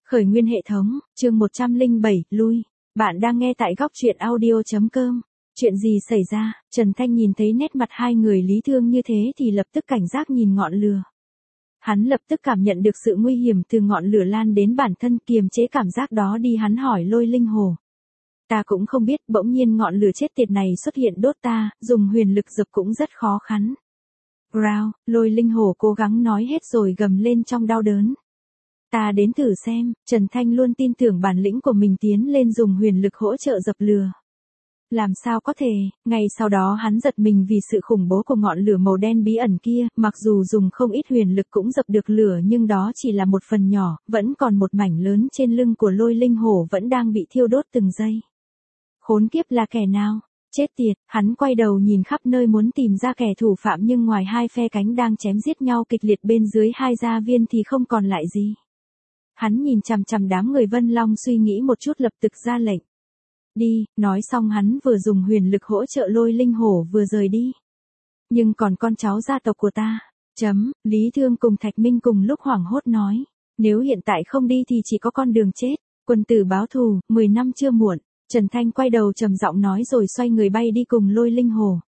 Khởi nguyên hệ thống, chương 107, lui. Bạn đang nghe tại góc truyện audio.com. Chuyện gì xảy ra? Trần Thanh nhìn thấy nét mặt hai người Lý Thương như thế thì lập tức cảnh giác nhìn ngọn lửa. Hắn lập tức cảm nhận được sự nguy hiểm từ ngọn lửa lan đến bản thân, kiềm chế cảm giác đó đi, hắn hỏi Lôi Linh Hồ. Ta cũng không biết, bỗng nhiên ngọn lửa chết tiệt này xuất hiện đốt ta, dùng huyền lực dập cũng rất khó khăn. Rao, Lôi Linh Hồ cố gắng nói hết rồi gầm lên trong đau đớn. Ta đến thử xem. Trần Thanh luôn tin tưởng bản lĩnh của mình, tiến lên dùng huyền lực hỗ trợ dập lửa. Làm sao có thể, ngay sau đó hắn giật mình vì sự khủng bố của ngọn lửa màu đen bí ẩn kia, mặc dù dùng không ít huyền lực cũng dập được lửa nhưng đó chỉ là một phần nhỏ, vẫn còn một mảnh lớn trên lưng của Lôi Linh Hổ vẫn đang bị thiêu đốt từng giây. Khốn kiếp, là kẻ nào? Chết tiệt, hắn quay đầu nhìn khắp nơi muốn tìm ra kẻ thủ phạm nhưng ngoài hai phe cánh đang chém giết nhau kịch liệt bên dưới hai gia viên thì không còn lại gì. Hắn nhìn chằm chằm đám người Vân Long suy nghĩ một chút lập tức ra lệnh. Đi, nói xong hắn vừa dùng huyền lực hỗ trợ Lôi Linh Hổ vừa rời đi. Nhưng còn con cháu gia tộc của ta. Lý Thương cùng Thạch Minh cùng lúc hoảng hốt nói. Nếu hiện tại không đi thì chỉ có con đường chết. Quân tử báo thù, 10 năm chưa muộn. Trần Thanh quay đầu trầm giọng nói rồi xoay người bay đi cùng Lôi Linh Hổ.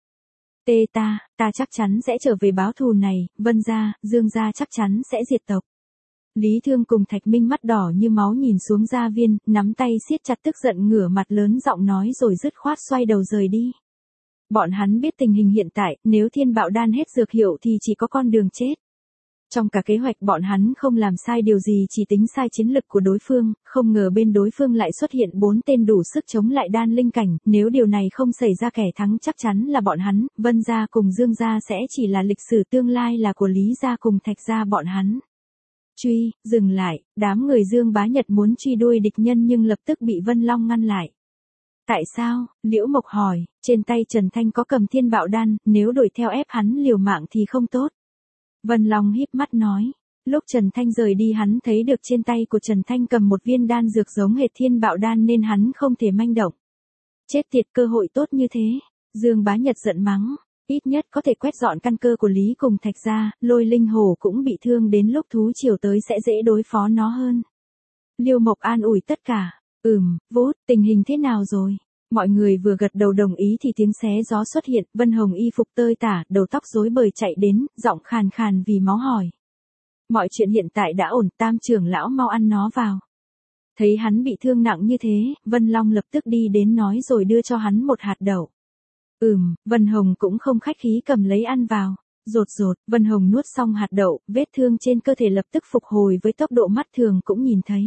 Ta chắc chắn sẽ trở về báo thù này, Vân gia, Dương gia chắc chắn sẽ diệt tộc. Lý Thương cùng Thạch Minh mắt đỏ như máu nhìn xuống gia viên, nắm tay siết chặt tức giận ngửa mặt lớn giọng nói rồi dứt khoát xoay đầu rời đi. Bọn hắn biết tình hình hiện tại, nếu thiên bạo đan hết dược hiệu thì chỉ có con đường chết. Trong cả kế hoạch bọn hắn không làm sai điều gì, chỉ tính sai chiến lực của đối phương, không ngờ bên đối phương lại xuất hiện 4 tên đủ sức chống lại đan linh cảnh, nếu điều này không xảy ra kẻ thắng chắc chắn là bọn hắn, Vân gia cùng Dương gia sẽ chỉ là lịch sử tương lai là của Lý gia cùng Thạch gia bọn hắn. Dừng lại, đám người Dương Bá Nhật muốn truy đuôi địch nhân nhưng lập tức bị Vân Long ngăn lại. Tại sao? Liễu Mộc hỏi, trên tay Trần Thanh có cầm thiên bạo đan, nếu đuổi theo ép hắn liều mạng thì không tốt. Vân Long híp mắt nói, lúc Trần Thanh rời đi hắn thấy được trên tay của Trần Thanh cầm một viên đan dược giống hệt thiên bạo đan nên hắn không thể manh động. Chết tiệt, cơ hội tốt như thế. Dương Bá Nhật giận mắng. Ít nhất có thể quét dọn căn cơ của Lý cùng Thạch gia, Lôi Linh Hổ cũng bị thương, đến lúc thú triều tới sẽ dễ đối phó nó hơn. Liêu Mộc an ủi tất cả. Vút, tình hình thế nào rồi? Mọi người vừa gật đầu đồng ý thì tiếng xé gió xuất hiện, Vân Hồng y phục tơi tả, đầu tóc rối bời chạy đến, giọng khàn khàn vì máu hỏi. Mọi chuyện hiện tại đã ổn, Tam trưởng lão mau ăn nó vào. Thấy hắn bị thương nặng như thế, Vân Long lập tức đi đến nói rồi đưa cho hắn một hạt đậu. Vân Hồng cũng không khách khí cầm lấy ăn vào. Rột, Vân Hồng nuốt xong hạt đậu, vết thương trên cơ thể lập tức phục hồi với tốc độ mắt thường cũng nhìn thấy.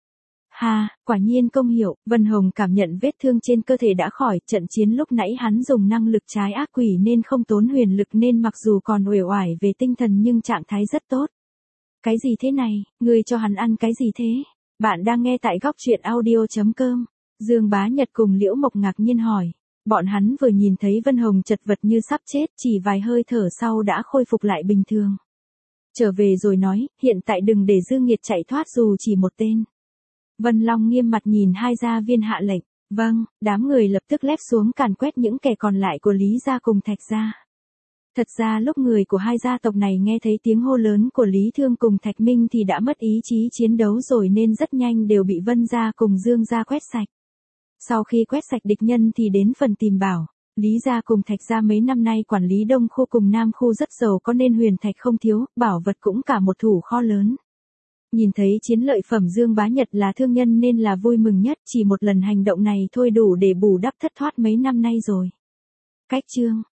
Quả nhiên công hiệu, Vân Hồng cảm nhận vết thương trên cơ thể đã khỏi, trận chiến lúc nãy hắn dùng năng lực trái ác quỷ nên không tốn huyền lực nên mặc dù còn uể oải về tinh thần nhưng trạng thái rất tốt. Cái gì thế này, ngươi cho hắn ăn cái gì thế? Bạn đang nghe tại góc truyện audio.com. Dương Bá Nhật cùng Liễu Mộc ngạc nhiên hỏi. Bọn hắn vừa nhìn thấy Vân Hồng chật vật như sắp chết, chỉ vài hơi thở sau đã khôi phục lại bình thường. Trở về rồi nói, hiện tại đừng để Dương Nghiệt chạy thoát dù chỉ một tên. Vân Long nghiêm mặt nhìn hai gia viên hạ lệnh. Vâng, đám người lập tức lép xuống càn quét những kẻ còn lại của Lý gia cùng Thạch gia. Thật ra lúc người của hai gia tộc này nghe thấy tiếng hô lớn của Lý Thương cùng Thạch Minh thì đã mất ý chí chiến đấu rồi nên rất nhanh đều bị Vân gia cùng Dương gia quét sạch. Sau khi quét sạch địch nhân thì đến phần tìm bảo. Lý gia cùng Thạch gia mấy năm nay quản lý Đông khu cùng Nam khu rất giàu có nên huyền thạch không thiếu, bảo vật cũng cả một thủ kho lớn. Nhìn thấy chiến lợi phẩm Dương Bá Nhật là thương nhân nên là vui mừng nhất, chỉ một lần hành động này thôi đủ để bù đắp thất thoát mấy năm nay rồi. Cách chương,